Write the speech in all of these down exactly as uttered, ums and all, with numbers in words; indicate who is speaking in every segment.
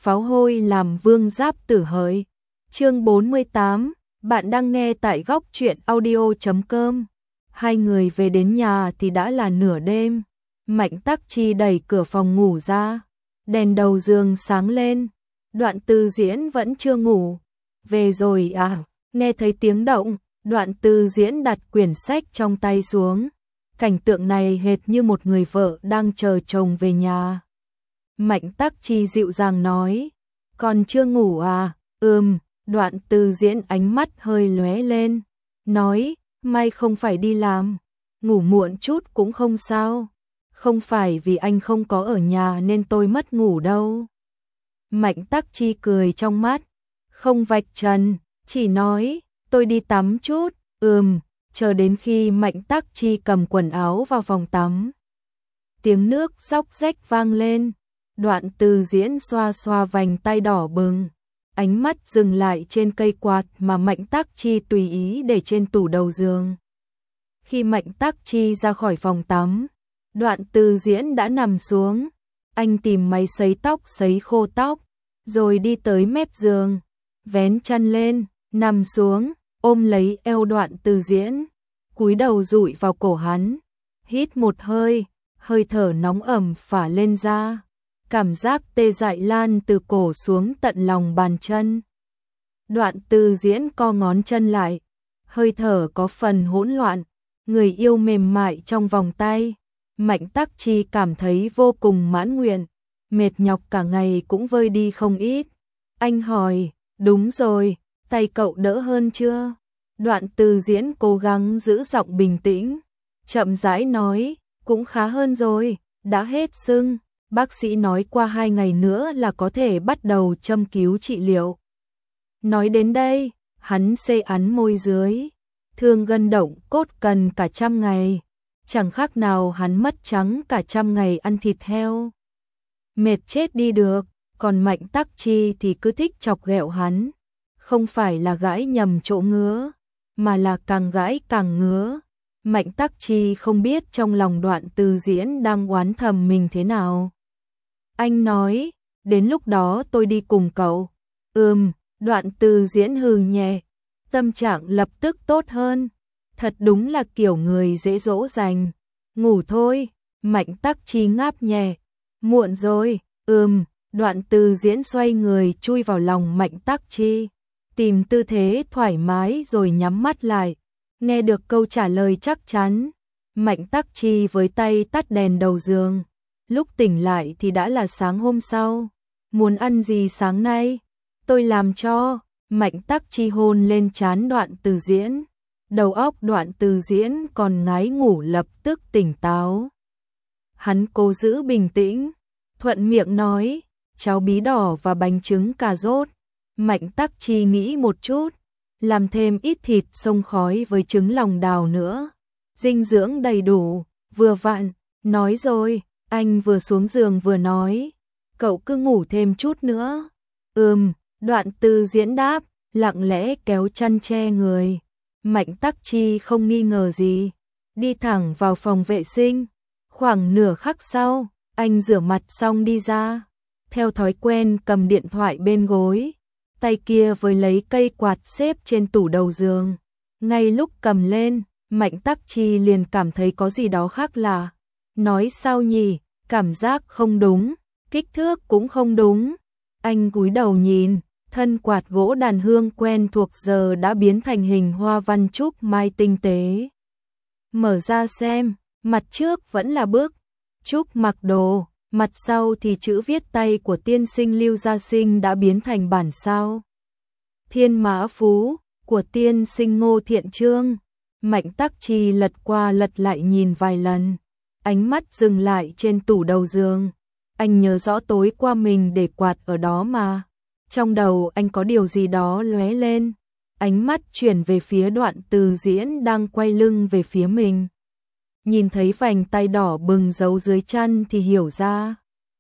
Speaker 1: pháo hôi làm vương giáp tử hỡi. Chương bốn mươi tám, bạn đang nghe tại góc truyện audio chấm com. Hai người về đến nhà thì đã là nửa đêm. Mạnh Tắc Chi đẩy cửa phòng ngủ ra, đèn đầu giường sáng lên. Đoạn Từ Diễn vẫn chưa ngủ. Về rồi à? Nghe thấy tiếng động, Đoạn Từ Diễn đặt quyển sách trong tay xuống. Cảnh tượng này hệt như một người vợ đang chờ chồng về nhà. Mạnh Tắc Chi dịu dàng nói, còn chưa ngủ à? Ừm. Đoạn Từ Diễn ánh mắt hơi lóe lên, nói, may không phải đi làm, ngủ muộn chút cũng không sao, không phải vì anh không có ở nhà nên tôi mất ngủ đâu. Mạnh Tắc Chi cười trong mắt, không vạch trần, chỉ nói, tôi đi tắm chút. Ừm. Chờ đến khi Mạnh Tắc Chi cầm quần áo vào phòng tắm, tiếng nước róc rách vang lên. Đoạn Từ Diễn xoa xoa vành tay đỏ bừng, ánh mắt dừng lại trên cây quạt mà Mạnh Tắc Chi tùy ý để trên tủ đầu giường. Khi Mạnh Tắc Chi ra khỏi phòng tắm, Đoạn Từ Diễn đã nằm xuống. Anh tìm máy sấy tóc sấy khô tóc, rồi đi tới mép giường, vén chăn lên, nằm xuống, ôm lấy eo Đoạn Từ Diễn, cúi đầu dụi vào cổ hắn, hít một hơi, hơi thở nóng ẩm phả lên da. Cảm giác tê dại lan từ cổ xuống tận lòng bàn chân. Đoạn Từ Diễn co ngón chân lại, hơi thở có phần hỗn loạn, người yêu mềm mại trong vòng tay. Mạnh Tắc Chi cảm thấy vô cùng mãn nguyện, mệt nhọc cả ngày cũng vơi đi không ít. Anh hỏi, đúng rồi, tay cậu đỡ hơn chưa? Đoạn Từ Diễn cố gắng giữ giọng bình tĩnh, chậm rãi nói, cũng khá hơn rồi, đã hết sưng. Bác sĩ nói qua hai ngày nữa là có thể bắt đầu châm cứu trị liệu. Nói đến đây, hắn xê ắn môi dưới. Thương gân động cốt cần cả trăm ngày. Chẳng khác nào hắn mất trắng cả trăm ngày ăn thịt heo. Mệt chết đi được, còn Mạnh Tắc Chi thì cứ thích chọc ghẹo hắn. Không phải là gãi nhầm chỗ ngứa, mà là càng gãi càng ngứa. Mạnh Tắc Chi không biết trong lòng Đoạn Từ Diễn đang oán thầm mình thế nào. Anh nói, đến lúc đó tôi đi cùng cậu. Ừm. Đoạn Từ Diễn hừ nhẹ, tâm trạng lập tức tốt hơn. Thật đúng là kiểu người dễ dỗ dành. Ngủ thôi. Mạnh Tắc Chi ngáp nhẹ. Muộn rồi. Ừm. Đoạn Từ Diễn xoay người chui vào lòng Mạnh Tắc Chi, tìm tư thế thoải mái rồi nhắm mắt lại. Nghe được câu trả lời chắc chắn, Mạnh Tắc Chi với tay tắt đèn đầu giường. Lúc tỉnh lại thì đã là sáng hôm sau. Muốn ăn gì sáng nay? Tôi làm cho. Mạnh Tắc Chi hôn lên trán Đoạn Từ Diễn. Đầu óc Đoạn Từ Diễn còn ngái ngủ lập tức tỉnh táo. Hắn cố giữ bình tĩnh, thuận miệng nói, cháo bí đỏ và bánh trứng cà rốt. Mạnh Tắc Chi nghĩ một chút, làm thêm ít thịt xông khói với trứng lòng đào nữa. Dinh dưỡng đầy đủ, vừa vặn. Nói rồi. Anh vừa xuống giường vừa nói, cậu cứ ngủ thêm chút nữa. Ừm. Đoạn Từ Diễn đáp, lặng lẽ kéo chăn che người. Mạnh Tắc Chi không nghi ngờ gì, đi thẳng vào phòng vệ sinh. Khoảng nửa khắc sau, anh rửa mặt xong đi ra, theo thói quen cầm điện thoại bên gối, tay kia với lấy cây quạt xếp trên tủ đầu giường. Ngay lúc cầm lên, Mạnh Tắc Chi liền cảm thấy có gì đó khác lạ. Nói sao nhỉ, cảm giác không đúng, kích thước cũng không đúng. Anh cúi đầu nhìn, thân quạt gỗ đàn hương quen thuộc giờ đã biến thành hình hoa văn trúc mai tinh tế. Mở ra xem, mặt trước vẫn là bức Trúc mặc đồ, mặt sau thì chữ viết tay của tiên sinh Lưu Gia Sinh đã biến thành bản sao. Thiên Mã Phú của tiên sinh Ngô Thiện Trương. Mạnh Tắc Chi lật qua lật lại nhìn vài lần, ánh mắt dừng lại trên tủ đầu giường. Anh nhớ rõ tối qua mình để quạt ở đó mà. Trong đầu anh có điều gì đó lóe lên. Ánh mắt chuyển về phía Đoạn Từ Diễn đang quay lưng về phía mình. Nhìn thấy vành tay đỏ bừng giấu dưới chăn thì hiểu ra.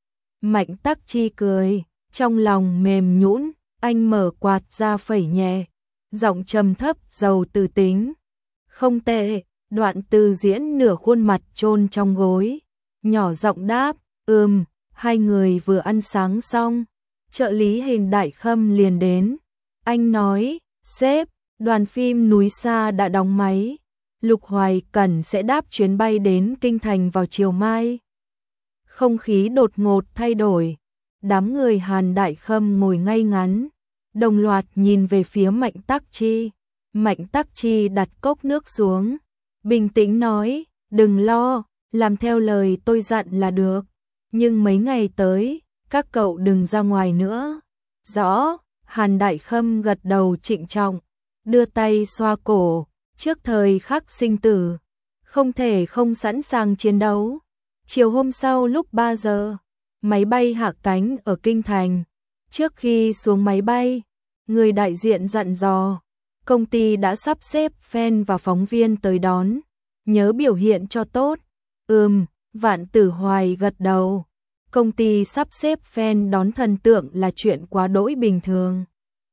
Speaker 1: Mạnh Tắc Chi cười, trong lòng mềm nhũn. Anh mở quạt ra phẩy nhẹ, giọng trầm thấp giàu từ tính. Không tệ. Đoạn Từ Diễn nửa khuôn mặt chôn trong gối, nhỏ giọng đáp, ừm. Hai người vừa ăn sáng xong, trợ lý Hình Đại Khâm liền đến. Anh nói, sếp, đoàn phim Núi Sa đã đóng máy. Lục Hoài Cẩn sẽ đáp chuyến bay đến Kinh Thành vào chiều mai. Không khí đột ngột thay đổi. Đám người Hàn Đại Khâm ngồi ngay ngắn, đồng loạt nhìn về phía Mạnh Tắc Chi. Mạnh Tắc Chi đặt cốc nước xuống, bình tĩnh nói, đừng lo, làm theo lời tôi dặn là được. Nhưng mấy ngày tới, các cậu đừng ra ngoài nữa. Rõ, Hàn Đại Khâm gật đầu trịnh trọng, đưa tay xoa cổ, trước thời khắc sinh tử, không thể không sẵn sàng chiến đấu. Chiều hôm sau lúc ba giờ, máy bay hạ cánh ở Kinh Thành. Trước khi xuống máy bay, người đại diện dặn dò, công ty đã sắp xếp fan và phóng viên tới đón, nhớ biểu hiện cho tốt. Ừm, Vạn Tử Hoài gật đầu. Công ty sắp xếp fan đón thần tượng là chuyện quá đỗi bình thường.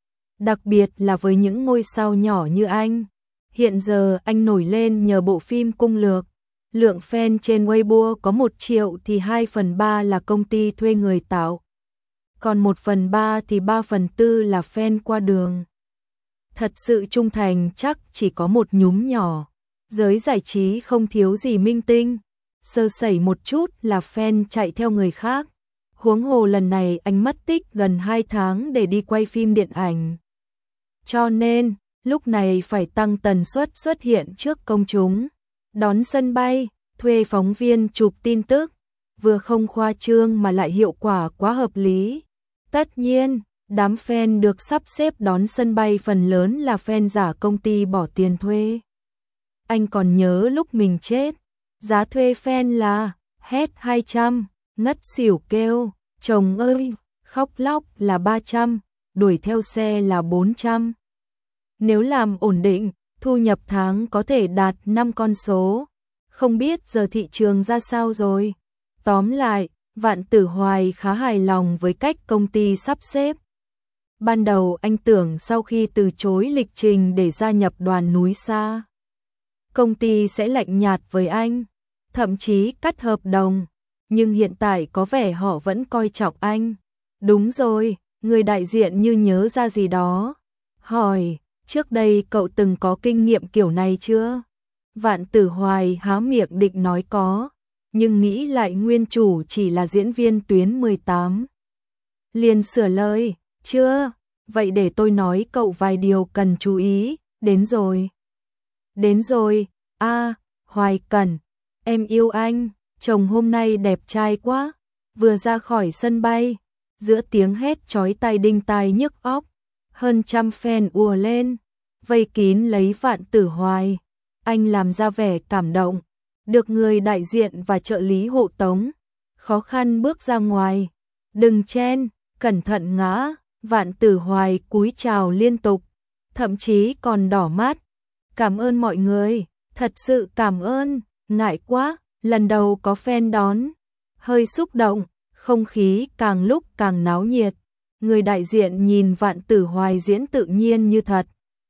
Speaker 1: Đặc biệt là với những ngôi sao nhỏ như anh. Hiện giờ anh nổi lên nhờ bộ phim Cung Lược. Lượng fan trên Weibo có một triệu thì hai phần ba là công ty thuê người tạo. Còn một phần ba thì ba phần tư là fan qua đường. Thật sự trung thành chắc chỉ có một nhúm nhỏ. Giới giải trí không thiếu gì minh tinh. Sơ sẩy một chút là fan chạy theo người khác. Huống hồ lần này anh mất tích gần hai tháng để đi quay phim điện ảnh. Cho nên, lúc này phải tăng tần suất xuất hiện trước công chúng. Đón sân bay, thuê phóng viên chụp tin tức, vừa không khoa trương mà lại hiệu quả quá hợp lý. Tất nhiên, đám fan được sắp xếp đón sân bay phần lớn là fan giả công ty bỏ tiền thuê. Anh còn nhớ lúc mình chết, giá thuê fan là hết hai trăm, ngất xỉu kêu, chồng ơi, khóc lóc là ba trăm, đuổi theo xe là bốn trăm. Nếu làm ổn định, thu nhập tháng có thể đạt năm con số. Không biết giờ thị trường ra sao rồi. Tóm lại, Vạn Tử Hoài khá hài lòng với cách công ty sắp xếp. Ban đầu anh tưởng sau khi từ chối lịch trình để gia nhập đoàn Núi Sa, công ty sẽ lạnh nhạt với anh, thậm chí cắt hợp đồng. Nhưng hiện tại có vẻ họ vẫn coi trọng anh. Đúng rồi, người đại diện như nhớ ra gì đó. Hỏi, trước đây cậu từng có kinh nghiệm kiểu này chưa? Vạn Tử Hoài há miệng định nói có, nhưng nghĩ lại nguyên chủ chỉ là diễn viên tuyến mười tám. Liền sửa lời, chưa, vậy để tôi nói cậu vài điều cần chú ý, đến rồi. Đến rồi, a à, Hoài Cẩn, em yêu anh, chồng hôm nay đẹp trai quá. Vừa ra khỏi sân bay, giữa tiếng hét chói tai đinh tai nhức óc, hơn trăm fan ùa lên, vây kín lấy Vạn Tử Hoài. Anh làm ra vẻ cảm động, được người đại diện và trợ lý hộ tống, khó khăn bước ra ngoài. Đừng chen, cẩn thận ngã. Vạn Tử Hoài cúi chào liên tục, thậm chí còn đỏ mắt. Cảm ơn mọi người, thật sự cảm ơn, ngại quá, lần đầu có fan đón. Hơi xúc động, không khí càng lúc càng náo nhiệt. Người đại diện nhìn Vạn Tử Hoài diễn tự nhiên như thật.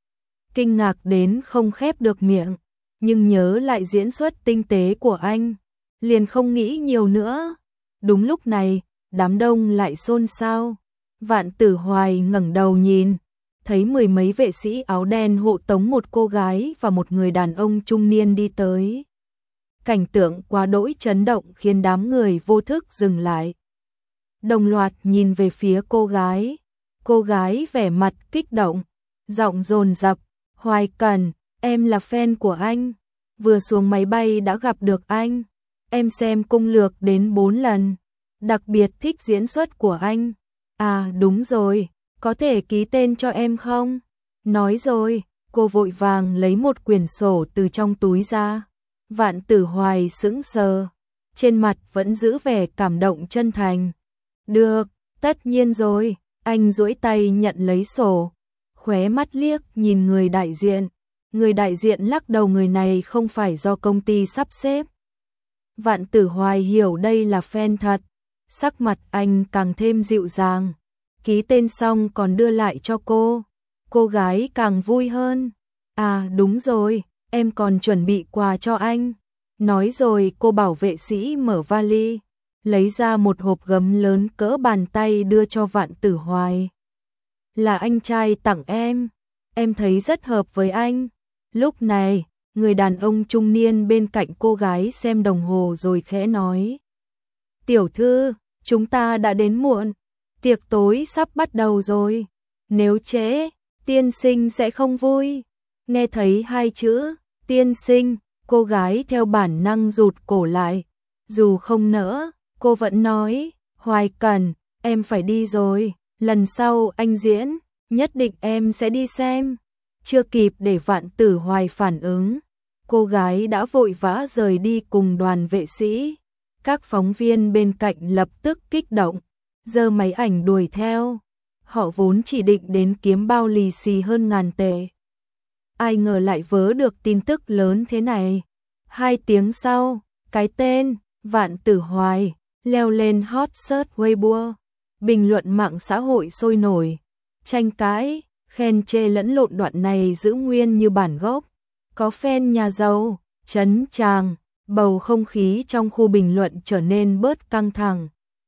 Speaker 1: Kinh ngạc đến không khép được miệng, nhưng nhớ lại diễn xuất tinh tế của anh, liền không nghĩ nhiều nữa. Đúng lúc này, đám đông lại xôn xao. Vạn Tử Hoài ngẩng đầu nhìn, thấy mười mấy vệ sĩ áo đen hộ tống một cô gái và một người đàn ông trung niên đi tới. Cảnh tượng quá đỗi chấn động khiến đám người vô thức dừng lại. Đồng loạt nhìn về phía cô gái. Cô gái vẻ mặt kích động, giọng dồn dập, Hoài Cẩn, em là fan của anh. Vừa xuống máy bay đã gặp được anh. Em xem Cung Lược đến bốn lần. Đặc biệt thích diễn xuất của anh. À đúng rồi, có thể ký tên cho em không? Nói rồi, cô vội vàng lấy một quyển sổ từ trong túi ra. Vạn Tử Hoài sững sờ, trên mặt vẫn giữ vẻ cảm động chân thành. Được, tất nhiên rồi, anh duỗi tay nhận lấy sổ, khóe mắt liếc nhìn người đại diện. Người đại diện lắc đầu, người này không phải do công ty sắp xếp. Vạn Tử Hoài hiểu đây là fan thật, sắc mặt anh càng thêm dịu dàng. Ký tên xong còn đưa lại cho cô. Cô gái càng vui hơn. À đúng rồi, em còn chuẩn bị quà cho anh. Nói rồi cô bảo vệ sĩ mở vali. lấy ra một hộp gấm lớn cỡ bàn tay đưa cho Vạn Tử Hoài. Là anh trai tặng em, em thấy rất hợp với anh. Lúc này, người đàn ông trung niên bên cạnh cô gái xem đồng hồ rồi khẽ nói. Tiểu thư, chúng ta đã đến muộn, tiệc tối sắp bắt đầu rồi. Nếu trễ, tiên sinh sẽ không vui. Nghe thấy hai chữ, tiên sinh, cô gái theo bản năng rụt cổ lại. Dù không nỡ, cô vẫn nói, Hoài Cẩn, em phải đi rồi, lần sau anh diễn, nhất định em sẽ đi xem. Chưa kịp để Vạn Tử Hoài phản ứng, cô gái đã vội vã rời đi cùng đoàn vệ sĩ. Các phóng viên bên cạnh lập tức kích động, giơ máy ảnh đuổi theo. Họ vốn chỉ định đến kiếm bao lì xì hơn ngàn tệ. Ai ngờ lại vớ được tin tức lớn thế này. Hai tiếng sau, cái tên Vạn Tử Hoài leo lên hot search Weibo. Bình luận mạng xã hội sôi nổi, tranh cãi, khen chê lẫn lộn, đoạn này giữ nguyên như bản gốc. Có fan nhà giàu, chấn tràng, bầu không khí trong khu bình luận trở nên bớt căng thẳng.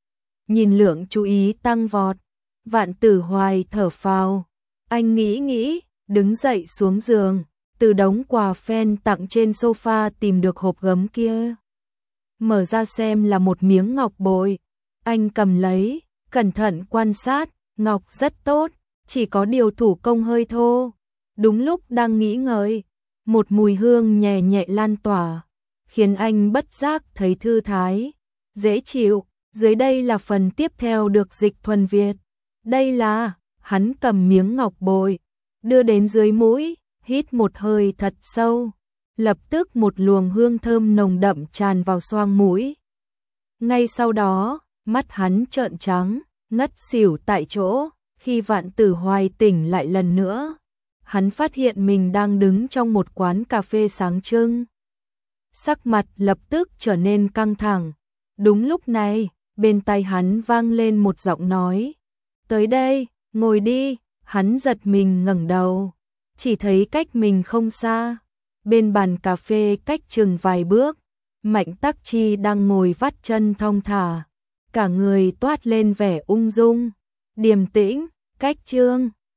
Speaker 1: Nhìn lượng chú ý tăng vọt, Vạn Tử Hoài thở phào. Anh nghĩ nghĩ, đứng dậy xuống giường, từ đống quà fan tặng trên sofa tìm được hộp gấm kia. Mở ra xem là một miếng ngọc bội. Anh cầm lấy, cẩn thận quan sát, ngọc rất tốt, chỉ có điều thủ công hơi thô. Đúng lúc đang nghĩ ngợi, một mùi hương nhẹ nhẹ lan tỏa, khiến anh bất giác thấy thư thái, dễ chịu. Dưới đây là phần tiếp theo được dịch thuần Việt. Đây là, hắn cầm miếng ngọc bội, đưa đến dưới mũi, hít một hơi thật sâu. Lập tức một luồng hương thơm nồng đậm tràn vào xoang mũi. Ngay sau đó, mắt hắn trợn trắng, ngất xỉu tại chỗ. Khi Vạn Tử Hoài tỉnh lại lần nữa, hắn phát hiện mình đang đứng trong một quán cà phê sáng trưng. Sắc mặt lập tức trở nên căng thẳng. Đúng lúc này, bên tai hắn vang lên một giọng nói. Tới đây, ngồi đi. Hắn giật mình ngẩng đầu, chỉ thấy cách mình không xa, bên bàn cà phê cách chừng vài bước, Mạnh Tắc Chi đang ngồi vắt chân thong thả, cả người toát lên vẻ ung dung, điềm tĩnh. Cách chương